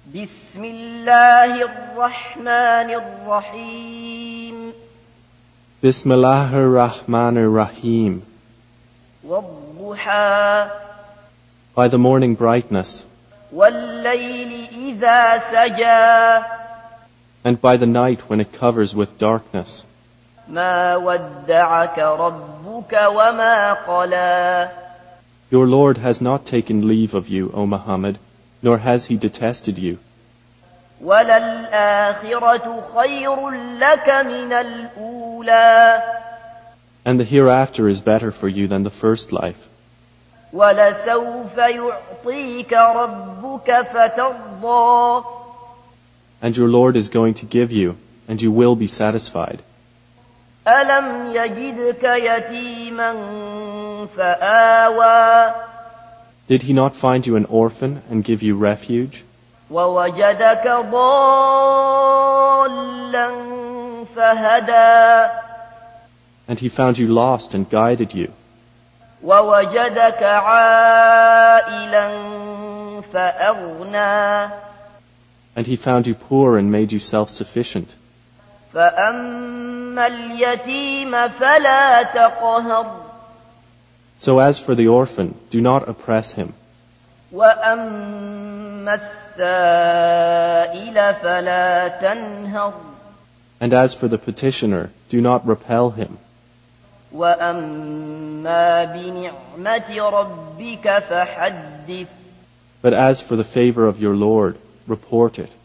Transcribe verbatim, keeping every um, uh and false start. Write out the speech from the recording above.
بسم الله الرحمن الرحيم Bismillahir Rahmanir Rahim. والضحى By the morning brightness, والليل إذا سجى and by the night when it covers with darkness. ما ودعك ربك وما قلى Your Lord has not taken leave of you, O Muhammad, nor has he detested you. وللآخرة خير لك من الأولى And the hereafter is better for you than the first life. ولسوف يعطيك ربك فترضى And your Lord is going to give you, and you will be satisfied. ألم يجدك يتيما فآوى Did he not find you an orphan and give you refuge? ووجدك ضالا فهدى And he found you lost and guided you. ووجدك عائلا فأغنى And he found you poor and made you self-sufficient. فأما اليتيم فلا تقهر So as for the orphan, do not oppress him. وأما السائل فلا تنهر And as for the petitioner, do not repel him. وأما بنعمة ربك فحدث But as for the favor of your Lord, report it.